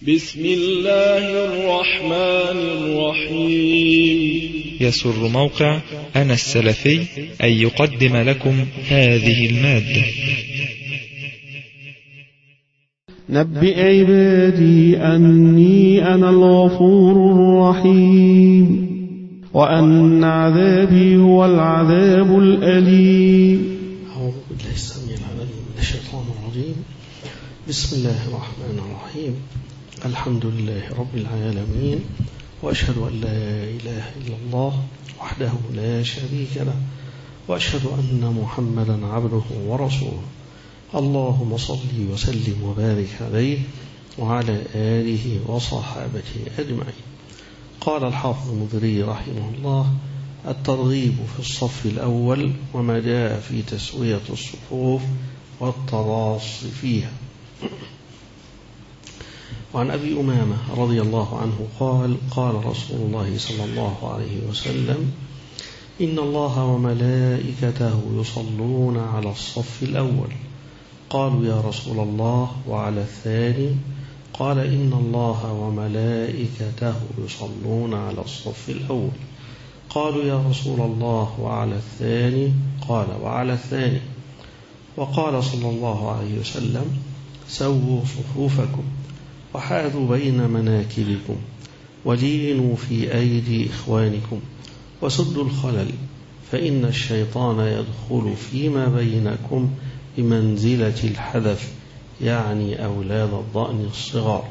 بسم الله الرحمن الرحيم. يسر موقع أنا السلفي أن يقدم لكم هذه المادة. نبئ عبادي أني أنا الغفور الرحيم وأن عذابي هو العذاب الأليم. أعوذ بالله السميع العليم من الشيطان الرجيم. بسم الله الرحمن الرحيم. الحمد لله رب العالمين، وأشهد أن لا إله إلا الله وحده لا شريك له، وأشهد أن محمدا عبده ورسوله. اللهم صل وسلم وبارك عليه وعلى آله وصحابته أجمعين. قال الحافظ المنذري رحمه الله: الترغيب في الصف الأول وما جاء في تسوية الصفوف والتراص فيها. وعن أبي أمامة رضي الله عنه قال: قال رسول الله صلى الله عليه وسلم: إن الله وملائكته يصلون على الصف الأول. قالوا: يا رسول الله وعلى الثاني؟ قال: إن الله وملائكته يصلون على الصف الأول. قالوا: يا رسول الله وعلى الثاني؟ قال: وعلى الثاني. وقال صلى الله عليه وسلم: سووا صفوفكم وحاذوا بين مناكبكم ولينوا في أيدي إخوانكم وسدوا الخلل، فإن الشيطان يدخل فيما بينكم بمنزلة الحذف، يعني أولاد الضأن الصغار.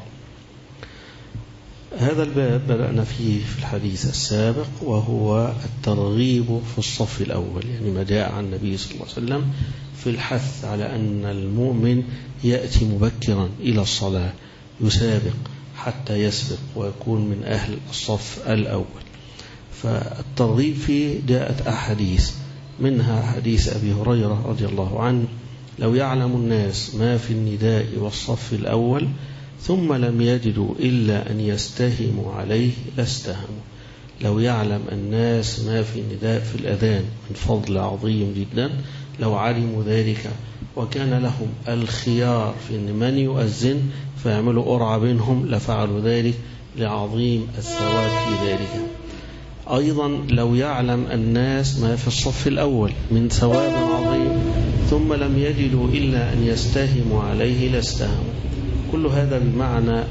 هذا الباب بدأنا فيه في الحديث السابق، وهو الترغيب في الصف الأول، يعني ما جاء عن النبي صلى الله عليه وسلم في الحث على أن المؤمن يأتي مبكرا إلى الصلاة، يسابق حتى يسبق ويكون من أهل الصف الأول. فالترغيب فيه جاءت أحاديث، منها حديث أبي هريرة رضي الله عنه: لو يعلم الناس ما في النداء والصف الأول ثم لم يجدوا إلا أن يستهموا عليه لاستهموا. لو يعلم الناس ما في النداء في الأذان من فضل عظيم جدا، لو علموا ذلك وكان لهم الخيار في أن من يؤذن فيعملوا قرعة بينهم لفعلوا ذلك لعظيم الثواب في ذلك. أيضا لو يعلم الناس ما في الصف الأول من ثواب عظيم ثم لم يجدوا إلا أن يستهموا عليه لاستهموا. كل هذا بمعنى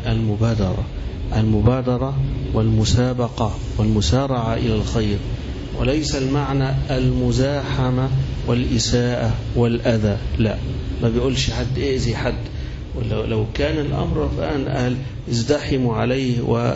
المبادرة والمسابقة والمسارعة إلى الخير، وليس المعنى المزاحمة والإساءة والأذى. لا، ما بيقولش حد إئذي حد، ولو كان الأمر فأن قال ازدحموا عليه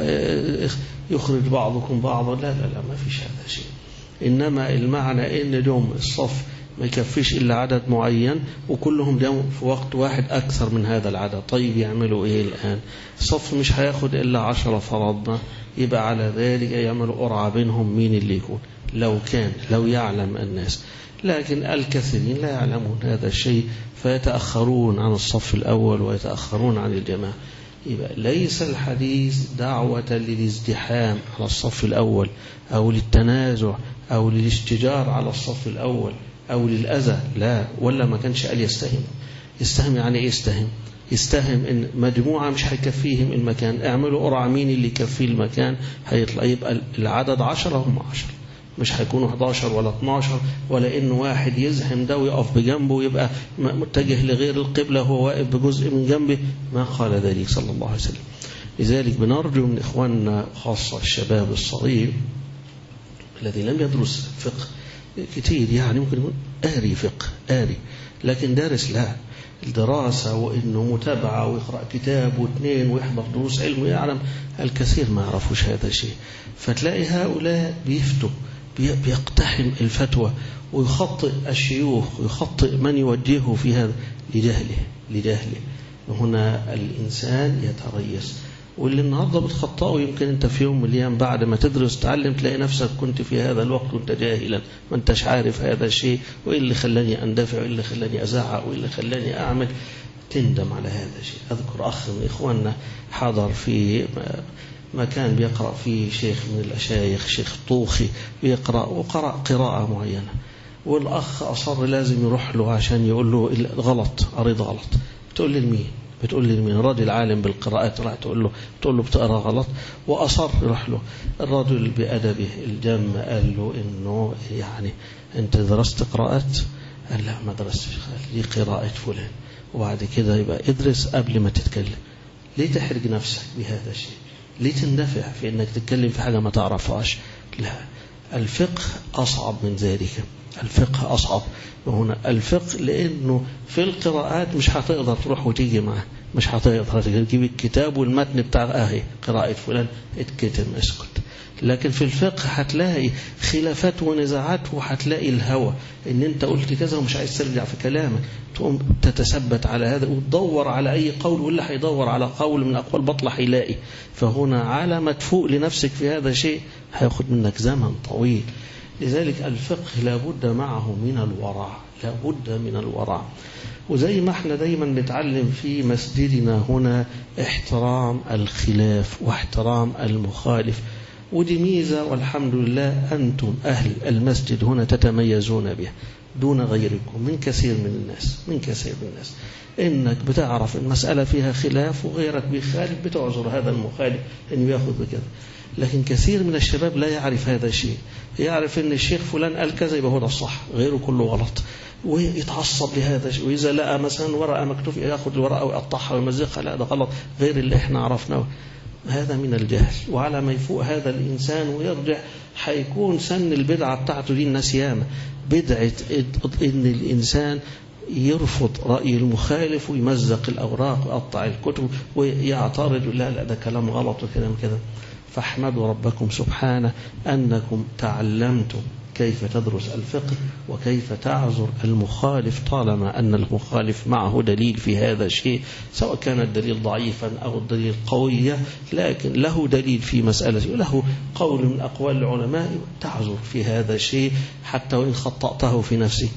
ويخرج بعضكم بعضا، لا ما فيش هذا شيء. إنما المعنى إن اليوم الصف ما يكفيش إلا عدد معين وكلهم جاءوا في وقت واحد أكثر من هذا العدد. طيب يعملوا إيه الآن؟ الصف مش هياخد إلا 10 فرضنا، يبقى على ذلك يعملوا قرعة بينهم مين اللي يكون، لو يعلم الناس. لكن الكثيرين لا يعلمون هذا الشيء فيتأخرون عن الصف الأول ويتأخرون عن الجماعة. يبقى ليس الحديث دعوة للازدحام على الصف الأول أو للتنازع أو للاشتجار على الصف الأول أو للأذى، لا. ولا ما كانش قال يستهم يعني إيه يستهم إن مجموعة مش هيكفيهم المكان، اعملوا قرعة مين اللي يكفيه المكان هيطلع، يبقى العدد 10 هم 10، مش هيكونوا 11 ولا 12، ولا إنه واحد يزحم ده ويقف بجنبه يبقى متجه لغير القبلة وهو واقف بجزء من جنبه، ما قال ذلك صلى الله عليه وسلم. لذلك بنرجو من إخواننا خاصة الشباب الصغير الذي لم يدرس فقه كتير، يعني ممكن يكون قاري لكن دارس لا، الدراسة وإنه متابعة ويقرأ كتاب واثنين ويحضر دروس علم ويعلم، الكثير ما يعرفوش هذا الشيء. فتلاقي هؤلاء بيفتوا، بيقتحم الفتوى ويخطئ الشيوخ ويخطئ من يوجهه في هذا لجهله. هنا الإنسان يتريث، واللي النهارده بتخطئه يمكن انت في يوم من الايام بعد ما تدرس تعلم تلاقي نفسك كنت في هذا الوقت وانت جاهلا ما انتش عارف هذا الشيء، وايه اللي خلاني اندفع، وايه اللي خلاني ازعق، وايه اللي خلاني اعمل، تندم على هذا الشيء. اذكر اخ من اخواننا حضر في مكان بيقرأ فيه شيخ من الأشايخ، شيخ طوخي، وقرأ قراءة معينة، والأخ أصر لازم يروح له عشان يقول له غلط، قريت غلط. تقول لي لمين؟ بتقول لي من راجل عالم بالقراءات راح تقول له بتقرأ غلط، وأصر يروح له الرجل بأدبه الجم قال له إنه يعني أنت درست قراءات؟ قال لا ما درستش، لي قراءة فلان، وبعد كده يبقى ادرس قبل ما تتكلم. ليه تحرج نفسك بهذا الشيء؟ ليه تندفع في انك تتكلم في حاجة ما تعرفهاش؟ لا، الفقه أصعب من ذلك. الفقه أصعب. وهنا الفقه لأنه في القراءات مش هتقدر تروح وتيجي معه، مش هتقدر تجيب الكتاب والمتن بتاع قراءة فلان اتكتم اسكت. لكن في الفقه هتلاقي خلافات ونزاعات، وهتلاقي الهوى ان انت قلت كذا ومش عايز ترجع في كلامك، تقوم تتثبت على هذا وتدور على اي قول، واللي هيدور على قول من اقوال بطلة هيلاقي. فهنا على ما تفوق لنفسك في هذا الشيء هياخد منك زمن طويل. لذلك الفقه لابد معه من الورع، لابد من الورع. وزي ما احنا دايما نتعلم في مسجدنا هنا احترام الخلاف واحترام المخالف، ودي ميزة والحمد لله أنتم أهل المسجد هنا تتميزون بها دون غيركم من كثير من الناس. إنك بتعرف المسألة فيها خلاف وغيرك بيخالف، بتعذر هذا المخالف إنه يأخذ بكذا. لكن كثير من الشباب لا يعرف هذا الشيء، يعرف إن الشيخ فلان قال كذا يبقى هو ده الصح، غيره كله غلط، ويتعصب لهذا الشيء. وإذا لقى مثلا ورقة مكتوب يأخذ الورقة ويقطعها ويمزقها، لا ده غلط غير اللي احنا عرفناه. هذا من الجهل. وعلى ما يفوق هذا الإنسان ويرجع هيكون سن البدعة بتاعته دي الناس ياما، بدعة إن الإنسان يرفض رأي المخالف ويمزق الأوراق ويقطع الكتب ويعترض، لا ده كلام غلط وكلام كذا. فاحمدوا ربكم سبحانه أنكم تعلمتم كيف تدرس الفقه وكيف تعذر المخالف طالما أن المخالف معه دليل في هذا الشيء، سواء كان الدليل ضعيفا أو الدليل قوية، لكن له دليل في مسألة، له قول من أقوال العلماء، تعذر في هذا الشيء حتى وإن خطأته في نفسه.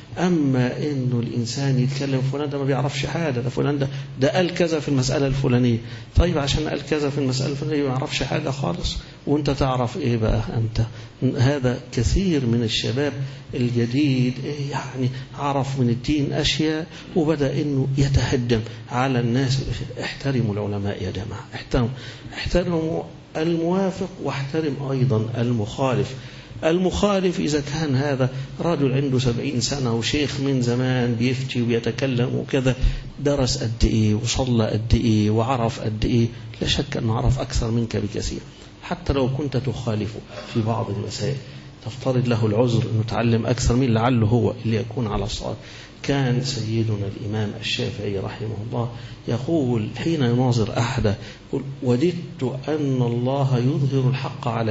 أما إنه الإنسان يتكلم فلان ده ما بيعرفش حاجة، ده فلان ده قال كذا في المسألة الفلانية، طيب عشان قال كذا في المسألة الفلانية ما يعرفش حاجة خالص، وانت تعرف ايه بقى انت؟ هذا كثير من الشباب الجديد يعني عرف من الدين أشياء وبدأ إنه يتهجم على الناس. احترموا العلماء يا جماعة، احترموا الموافق واحترم أيضا المخالف إذا كان هذا رجل عنده 70 سنة وشيخ من زمان بيفتي وبيتكلم وكذا، درس قد إيه وصلى قد إيه وعرف قد إيه، لا شك أنه عرف أكثر منك بكثير. حتى لو كنت تخالفه في بعض المسائل تفترض له العذر أنه تعلم أكثر من لعله هو اللي يكون على الصواب. كان سيدنا الإمام الشافعي رحمه الله يقول حين يناظر أحد، وددت أن الله يظهر الحق على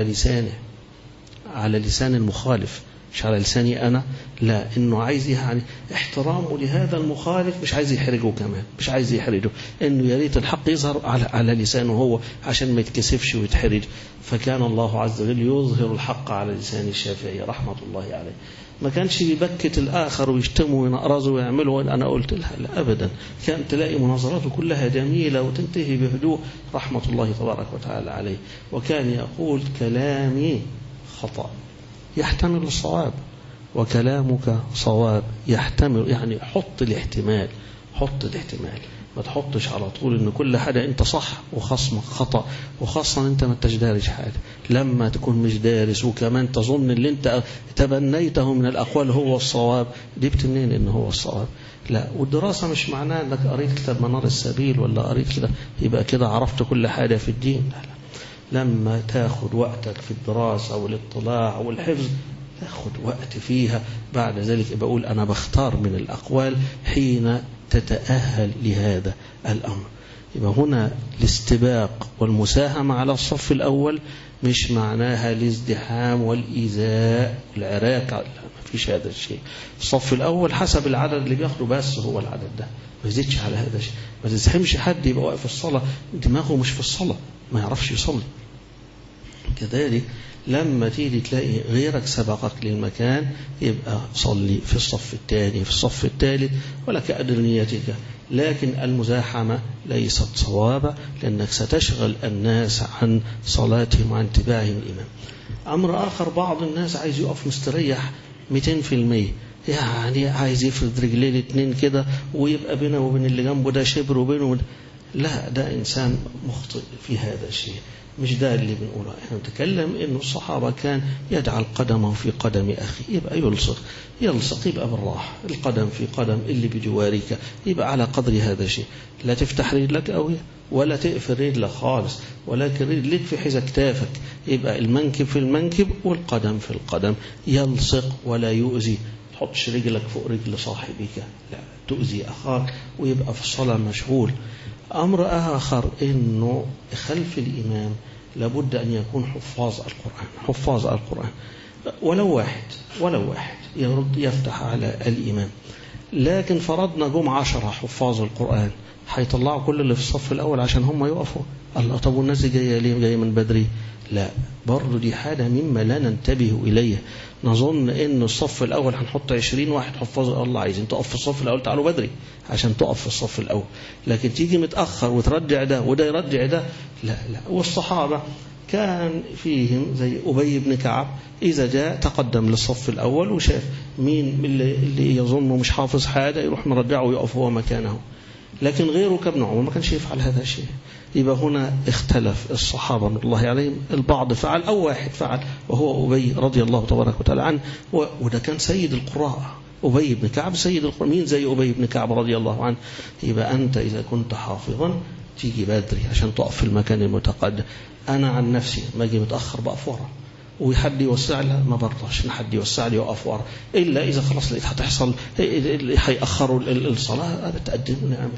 لسان المخالف مش على لساني أنا، لا، إنه عايز يعني احترامه لهذا المخالف، مش عايز يحرجه كمان، مش عايز يحرجه، إنه يريد الحق يظهر على لسانه هو عشان ما يتكسفش ويتحرج. فكان الله عز وجل يظهر الحق على لسان الشافعي رحمة الله عليه. ما كانش بيبكت الآخر ويشتمه وينقرزه ويعمله أنا قلت لا أبدا، كان تلاقي مناظراته كلها جميلة وتنتهي بهدوء رحمة الله تبارك وتعالى عليه. وكان يقول كلامي خطأ يحتمل الصواب وكلامك صواب يحتمل، يعني حط الاحتمال، ما تحطش على طول ان كل حاجة انت صح وخصمك خطأ، وخاصة انت ما انتش دارس حاجة. لما تكون مش دارس وكمان تظن اللي انت تبنيته من الاقوال هو الصواب، جبت منين ان هو الصواب؟ لا. والدراسة مش معناه انك قريت كتاب منار السبيل ولا قريت كده يبقى كده عرفت كل حاجة في الدين، لا. لما تاخد وقتك في الدراسة والاطلاع والحفظ تاخد وقت فيها، بعد ذلك بقول أنا بختار من الأقوال حين تتأهل لهذا الأمر. يبقى هنا الاستباق والمساهمة على الصف الأول مش معناها الازدحام والإيذاء والعراك، لا، ما فيش هذا الشيء. الصف الأول حسب العدد اللي بياخده بس هو العدد ده، ما يزيدش على هذا الشيء. ما تزحمش حد يبقى واقف في الصلاة دماغه مش في الصلاة ما يعرفش يصلي. كذلك لما تيجي تلاقي غيرك سبقك للمكان يبقى صلي في الصف الثاني في الصف الثالث ولا كأدر نيتك. لكن المزاحمة ليست صوابة، لأنك ستشغل الناس عن صلاتهم وعن اتباعهم الإمام. أمر آخر، بعض الناس عايز يقف مستريح 200%، يعني عايز يفرد رجليه الاثنين كده ويبقى بينه وبين اللي جنبه ده شبر وبينه لا، ده إنسان مخطئ في هذا الشيء، مش ده اللي بنقوله. احنا نتكلم إنه الصحابة كان يجعل قدمه في قدم أخي، يبقى يلصق يبقى بالراحة، القدم في قدم اللي بجوارك، يبقى على قدر هذا الشيء. لا تفتح رجلك قوي ولا تقفل رجلك خالص، ولكن رجلك في حذاء كتافك، يبقى المنكب في المنكب والقدم في القدم، يلصق ولا يؤذي. تحطش رجلك فوق رجل صاحبك، لا تؤذي أخاك ويبقى في الصلاة مشغول. أمر آخر إنه خلف الإمام لابد أن يكون حفاظ القرآن ولو واحد يرد يفتح على الإمام. لكن فرضنا جم 10 حفاظ القرآن، هيطلعوا كل اللي في الصف الأول عشان هم يقفوا؟ الله، طب والناس دي جاية ليه؟ جاية من بدري؟ لا، برضو دي حاجة مما لا ننتبه إليه. نظن إن الصف الأول هنحط 20 واحد حفاظ، الله عايزين تقف في الصف الأول تعالوا بدري عشان تقف في الصف الأول، لكن تيجي متأخر وترجع ده وده يرجع ده، لا. والصحابة كان فيهم زي أبي بن كعب، إذا جاء تقدم للصف الأول وشاف مين اللي يظنه مش حافظ حاجة يروح مرجعه ويقف هو مكانه، لكن غيره كابن عمر ما كانش يفعل هذا الشيء. يبقى هنا اختلف الصحابة رضي الله عليهم، البعض فعل أو واحد فعل وهو أبي رضي الله تبارك وتعالى عنه، وده كان سيد القراء. أبي بن كعب سيد القراء، مين زي أبي بن كعب رضي الله عنه؟ يبقى أنت إذا كنت حافظا تيجي بدري عشان تقف في المكان المتقدم. أنا عن نفسي ما أجي متأخر بقف ورا، وحد يوسع لها ما برضاش، حد يوسع لي وقف ورا، إلا إذا خلاص لقيت هتحصل هيأخروا الصلاة هذا تقدم ونعمل.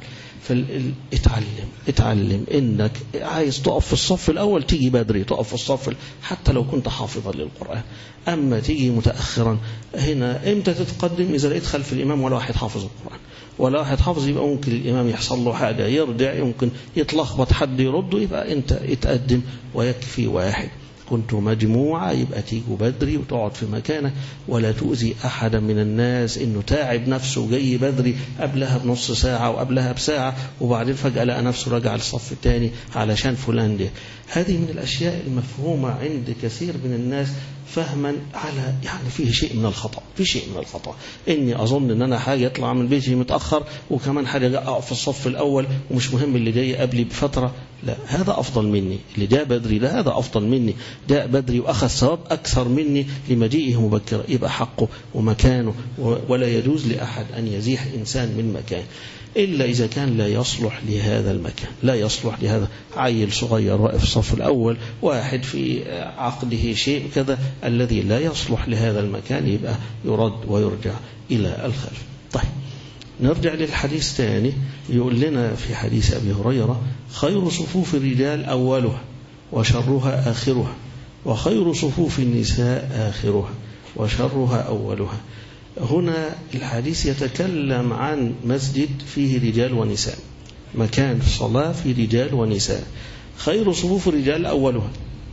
اتعلم إنك عايز تقف في الصف الأول تيجي بدري، تقف في الصف حتى لو كنت حافظا للقرآن. أما تيجي متأخرا هنا إمتى تتقدم؟ إذا لقيت خلف الإمام ولا واحد حافظ القرآن ولا واحد حافظ، يبقى ممكن الإمام يحصل له حاجة يرجع، يمكن يتلخبط حد يرده، يبقى أنت اتقدم ويكفي واحد. كنت مجموعة يبقى تيجوا بدري وتقعد في مكانك، ولا تؤذي أحدا من الناس إنه تعب نفسه وجاي بدري قبلها بنص ساعة وقبلها بساعة وبعدين فجأة لقى نفسه رجع للصف الثاني علشان فلان ده. هذه من الأشياء المفهومة عند كثير من الناس فهما على يعني فيه شيء من الخطأ، إني أظن إن أنا حاجة يطلع من بيتي متأخر وكمان حاجة أقف في الصف الأول ومش مهم اللي جاي قبلي بفترة، لا، هذا أفضل مني، اللي جاء بدري ده هذا أفضل مني، جاء بدري وأخذ ثواب أكثر مني لمجيئه مبكرا، يبقى حقه ومكانه، ولا يجوز لأحد أن يزيح إنسان من مكان إلا إذا كان لا يصلح لهذا المكان، لا يصلح لهذا. عيل صغير واقف في الصف الأول، واحد في عقده شيء كذا الذي لا يصلح لهذا المكان، يبقى يرد ويرجع إلى الخلف. طيب نرجع للحديث ثاني، يقول لنا في حديث أبي هريرة: خير صفوف الرجال أولها وشرها آخرها، وخير صفوف النساء آخرها وشرها أولها. هنا الحديث يتكلم عن مسجد فيه رجال ونساء، مكان في الصلاة فيه رجال ونساء. خير صفوف الرجال أولها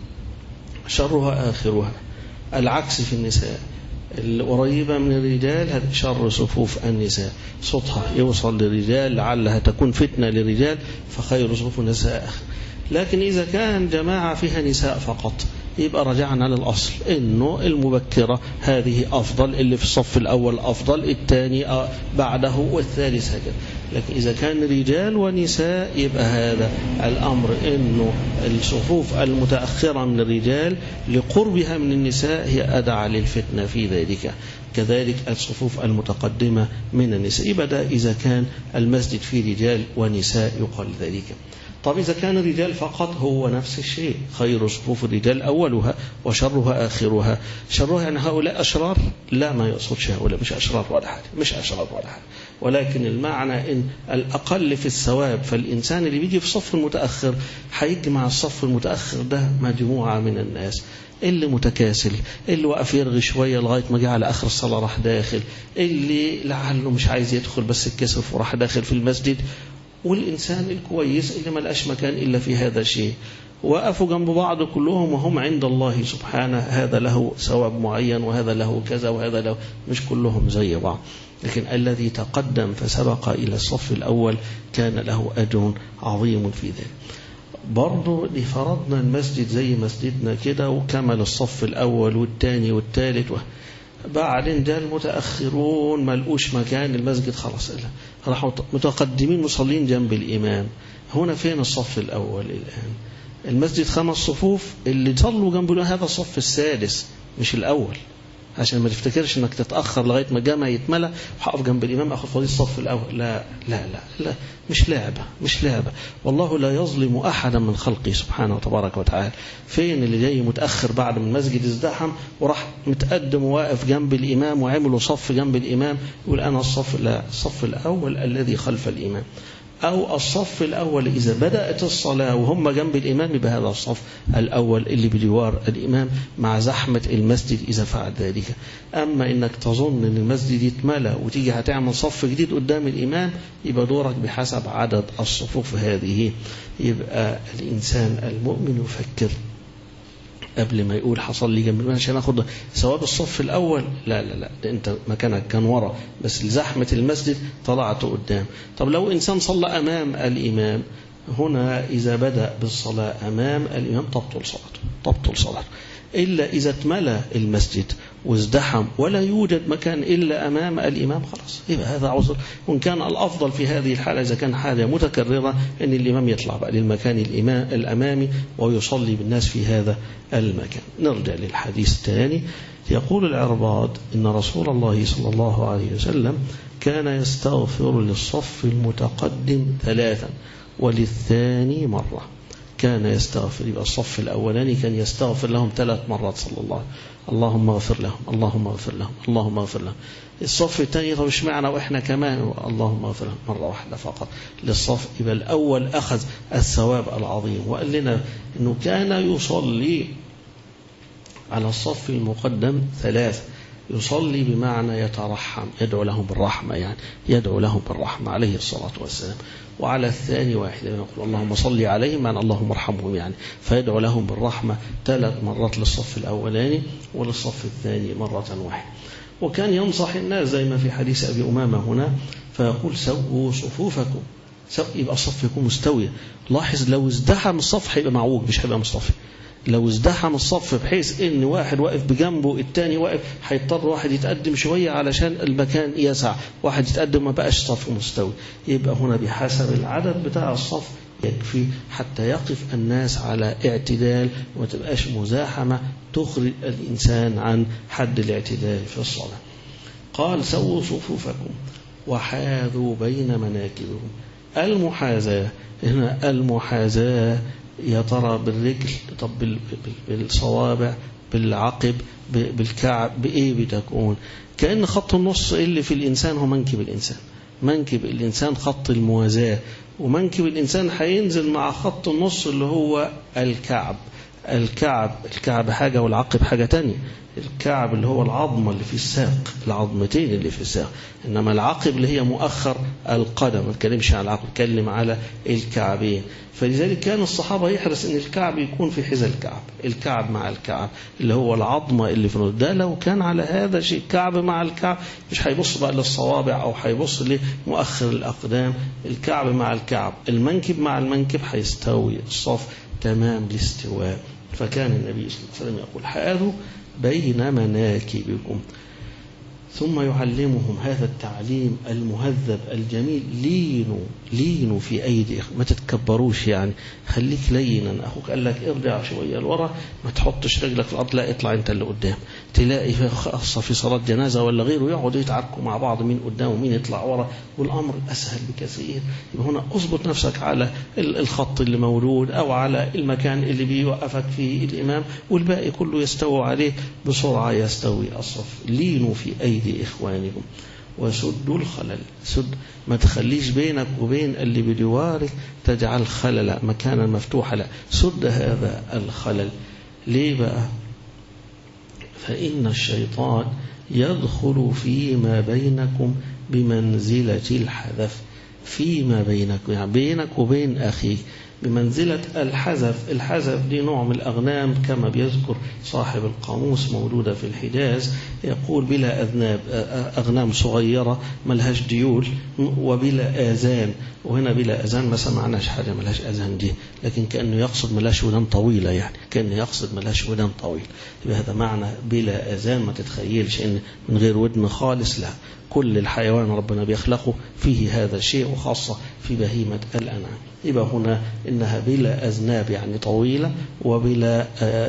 شرها آخرها، العكس في النساء، القريبة من الرجال شر صفوف النساء، صوتها يوصل للرجال لعلها تكون فتنة للرجال، فخير صفوف النساء آخر. لكن إذا كان جماعة فيها نساء فقط يبقى رجعنا للأصل إنه المبكرة هذه أفضل، اللي في الصف الأول أفضل، الثاني بعده والثالث هكذا. لكن إذا كان رجال ونساء يبقى هذا الأمر إنه الصفوف المتأخرة من الرجال لقربها من النساء هي أدعى للفتنة في ذلك، كذلك الصفوف المتقدمة من النساء. يبقى ده إذا كان المسجد فيه رجال ونساء يقال ذلك. طب إذا كان الرجال فقط هو نفس الشيء، خير صفوف الرجال أولها وشرها آخرها. شرها يعني هؤلاء أشرار؟ لا، ما يقصدش هؤلاء، مش أشرار ولا حاجة، ولكن المعنى إن الأقل في الثواب. فالإنسان اللي بيجي في الصف المتأخر هيجمع الصف المتأخر ده مجموعة من الناس، اللي متكاسل، اللي وقف يرغي شوية لغاية ما جاء على آخر الصلاة راح داخل، اللي لعله مش عايز يدخل بس اتكسف وراح داخل في المسجد، والإنسان الكويس اللي ما لقاش مكان إلا في هذا الشيء. وقفوا جنب بعض كلهم وهم عند الله سبحانه، هذا له ثواب معين وهذا له كذا وهذا له، مش كلهم زي بعض. لكن الذي تقدم فسبق إلى الصف الأول كان له أجر عظيم في ذلك. برضو لفرضنا المسجد زي مسجدنا كده وكمل الصف الأول والثاني والثالث، بعدين ده المتأخرون ما لقوش مكان المسجد، خلاص راحوا متقدمين مصلين جنب الإمام. هنا فين الصف الأول الآن؟ المسجد 5 صفوف، اللي صلوا جنبه هذا الصف السادس مش الأول، عشان ما تفتكرش انك تتأخر لغاية ما الجامع يتملى وحقف جنب الإمام أخذ فضيل الصف الأول. لا لا لا لا، مش لعبة. والله لا يظلم أحدا من خلقه سبحانه وتبارك وتعالى. فين اللي جاي متأخر بعد من المسجد ازدحم وراح متقدم وواقف جنب الإمام وعملوا صف جنب الإمام يقول أنا الصف؟ لا، الصف الأول الذي خلف الإمام، أو الصف الأول إذا بدأت الصلاة وهم جنب الإمام يبقى هذا الصف الأول اللي بجوار الإمام مع زحمة المسجد إذا فعل ذلك. أما إنك تظن أن المسجد يتملى وتيجي هتعمل صف جديد قدام الإمام يبقى دورك بحسب عدد الصفوف هذه. يبقى الإنسان المؤمن يفكر قبل ما يقول حصل لي جنب الإمام عشان أخذ ثواب الصف الأول. لا لا لا، ده أنت مكانك كان ورا بس لزحمة المسجد طلعت قدام. طب لو إنسان صلى أمام الإمام، هنا إذا بدأ بالصلاة أمام الإمام تبطل صلاته إلا إذا اتملى المسجد وازدحم ولا يوجد مكان إلا أمام الإمام، خلاص يبقى هذا عذر. وإن كان الأفضل في هذه الحالة إذا كان حاجة متكررة أن الإمام يطلع بقى للمكان الأمامي ويصلي بالناس في هذا المكان. نرجع للحديث الثاني. يقول العرباض إن رسول الله صلى الله عليه وسلم كان يستغفر للصف المتقدم 3 وللثاني مرة. كان يستغفر، يبقى الصف الأولاني كان يستغفر لهم 3 مرات صلى الله عليه وسلم، اللهم اغفر لهم، اللهم اغفر لهم، اللهم اغفر لهم. الصف الثاني طب ايش معنى واحنا كمان اللهم اغفر لهم مرة واحدة فقط للصف؟ يبقى الأول أخذ الثواب العظيم. وقال لنا أنه كان يصلي على الصف المقدم 3، يصلي بمعنى يترحم، يدعو لهم بالرحمة، يعني يدعو لهم بالرحمة عليه الصلاة والسلام. وعلى الثاني 1 يقول اللهم صل عليهم يعني اللهم ارحمهم، يعني فيدعو لهم بالرحمة 3 مرات للصف الأولاني وللصف الثاني مرة واحدة. وكان ينصح الناس زي ما في حديث أبي أمامة هنا فيقول سووا صفوفكم، يبقى الصف يكون مستوي. لاحظ لو ازدحم الصف هيبقى معوج مش هيبقى مصطفي. لو ازدحم الصف بحيث ان واحد واقف بجنبه التاني واقف هيضطر واحد يتقدم شوية علشان المكان يسع، واحد يتقدم ما بقاش صف مستوي. يبقى هنا بحسب العدد بتاع الصف يكفي حتى يقف الناس على اعتدال وما تبقاش مزاحمة تخرج الإنسان عن حد الاعتدال في الصلاة. قال سووا صفوفكم وحاذوا بين مناكبهم. المحاذاة هنا المحاذاة يا ترى بالرجل، طب بالصوابع، بالعقب، بالكعب، بإيه بتكون؟ كأن خط النص اللي في الإنسان هو منكب الإنسان. منكب الإنسان خط الموازاة، ومنكب الإنسان هينزل مع خط النص اللي هو الكعب. الكعب حاجة والعقب حاجة تانية. الكعب اللي هو العظمة اللي في الساق، العظمتين اللي في الساق، إنما العقب اللي هي مؤخر القدم. ما تكلمش على العقب، تكلم على الكعبين. فلذلك كان الصحابة يحرص ان الكعب يكون في حذاء الكعب، الكعب مع الكعب اللي هو العظمة اللي في النص. ده لو كان على هذا شيء كعب مع الكعب مش هيبص بقى للصوابع او هيبص لمؤخر الأقدام. الكعب مع الكعب، المنكب مع المنكب، هيستوي الصف تمام الاستواء. فكان النبي صلى الله عليه وسلم يقول حاذوا بين مناكبكم، ثم يعلمهم هذا التعليم المهذب الجميل. لينوا في أيديكم، ما تتكبروش، يعني خليك لينا. أخوك قال لك ارجع شوية لورا، ما تحطش رجلك في الأرض، لا اطلع انت اللي قدام. تلاقي خاصة في صلاة جنازة ولا غيره يقعدوا يتعاركوا مع بعض مين قدام ومين يطلع ورا، والأمر أسهل بكثير. يبقى هنا اضبط نفسك على الخط اللي موجود أو على المكان اللي بيوقفك فيه الإمام، والباقي كله يستوي عليه بسرعة يستوي الصف. لينوا في أيدي إخوانكم وسدوا الخلل. سد، ما تخليش بينك وبين اللي بجوارك تجعل خلل مكانا مفتوحا، لا، سد هذا الخلل. ليه بقى؟ فإن الشيطان يدخل فيما بينكم بمنزلة الحذف. فيما بينكم يعني بينك وبين أخيك بمنزلة الحذف دي نوع من الأغنام كما بيذكر صاحب القاموس موجودة في الحجاز، يقول بلا أذناب، أغنام صغيرة ملهاش ديول وبلا آذان. وهنا بلا أذان ما سمعناش حاجة ملهاش أذان دي، لكن كأنه يقصد ملهاش ودان طويلة، يعني كأنه يقصد ملهاش ودان طويل. بهذا معنى بلا أذان، ما تتخيلش إن من غير ودن خالص، لا، كل الحيوان ربنا بيخلقه فيه هذا الشيء، وخاصة في بهيمة الأنعام. يبقى هنا إنها بلا أذناب يعني طويلة، وبلا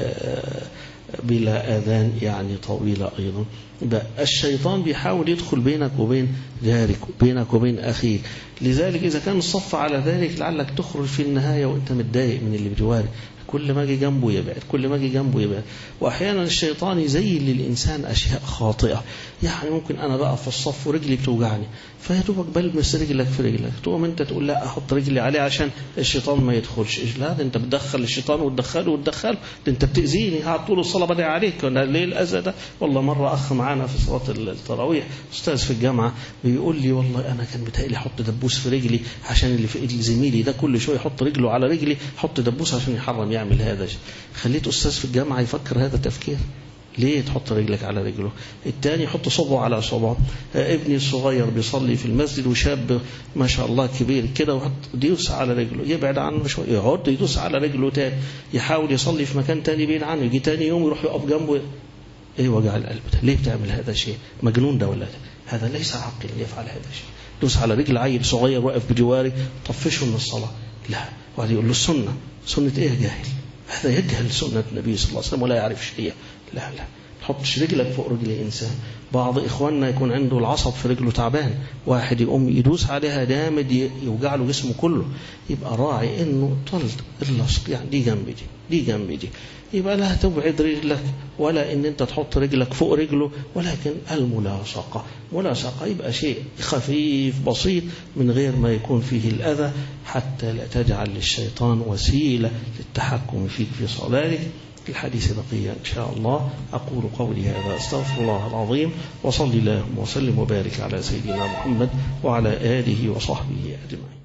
بلا آذان يعني طويلة أيضا. الشيطان بيحاول يدخل بينك وبين جارك، بينك وبين أخيك. لذلك إذا كان الصف على ذلك لعلك تخرج في النهاية وأنت متضايق من اللي بجوارك، كل ما اجي جنبه يبعد، كل ما اجي جنبه يبعد. واحيانا الشيطان يزين للانسان اشياء خاطئه، يعني ممكن انا بقى في الصف ورجلي بتوجعني، فيا دوبك بلمس رجلك في رجلك، تقوم انت تقول لا احط رجلي عليه عشان الشيطان ما يدخلش. لا، ده انت بتدخل الشيطان وتدخله، ده انت بتاذيني، هقعد طول الصلاه بدعي عليك، ليه الاذى ده؟ والله مره اخ معانا في صلاه التراويح استاذ في الجامعه بيقول لي والله انا كان بيتهيألي احط دبوس في رجلي عشان اللي في ايد زميلي ده كل شويه يحط رجله على رجلي، حط دبوس عشان يحرم يعمل هذا. خليت أستاذ في الجامعة يفكر هذا تفكير. ليه تحط رجلك على رجله؟ الثاني يحط صبعه على صبعه. ابني الصغير بيصلي في المسجد وشاب ما شاء الله كبير كده، وحط يدوس على رجله، يبعد عنه شويه، يقعد يدوس على رجله تاني، يحاول يصلي في مكان تاني بعيد عنه، يجي تاني يوم يروح يقف جنبه. ايه وجع القلب ده؟ ليه بتعمل هذا الشيء؟ مجنون ده ولا ده؟ هذا ليس عاقل يفعل هذا الشيء. دوس على رجل عيل صغير واقف بجواري طفشه من الصلاه، لا. وقال يقول له سنة ايه يا جاهل؟ هذا يجهل سنة النبي صلى الله عليه وسلم ولا يعرف شيء. لا، تحطش رجلك فوق رجل إنسان. بعض إخواننا يكون عنده العصب في رجله تعبان، واحد يقوم يدوس عليها جامد يوجع له جسمه كله، يبقى راعي إنه طلت اللصق، يعني دي جنب دي، يبقى لا تبعد رجلك ولا إن أنت تحط رجلك فوق رجله، ولكن الملاصقة يبقى شيء خفيف بسيط من غير ما يكون فيه الأذى، حتى لا تجعل للشيطان وسيلة للتحكم فيك في صلاتك. الحديث بقية إن شاء الله. أقول قولي هذا، أستغفر الله العظيم، وصلي اللهم وسلم وبارك على سيدنا محمد وعلى آله وصحبه أجمعين.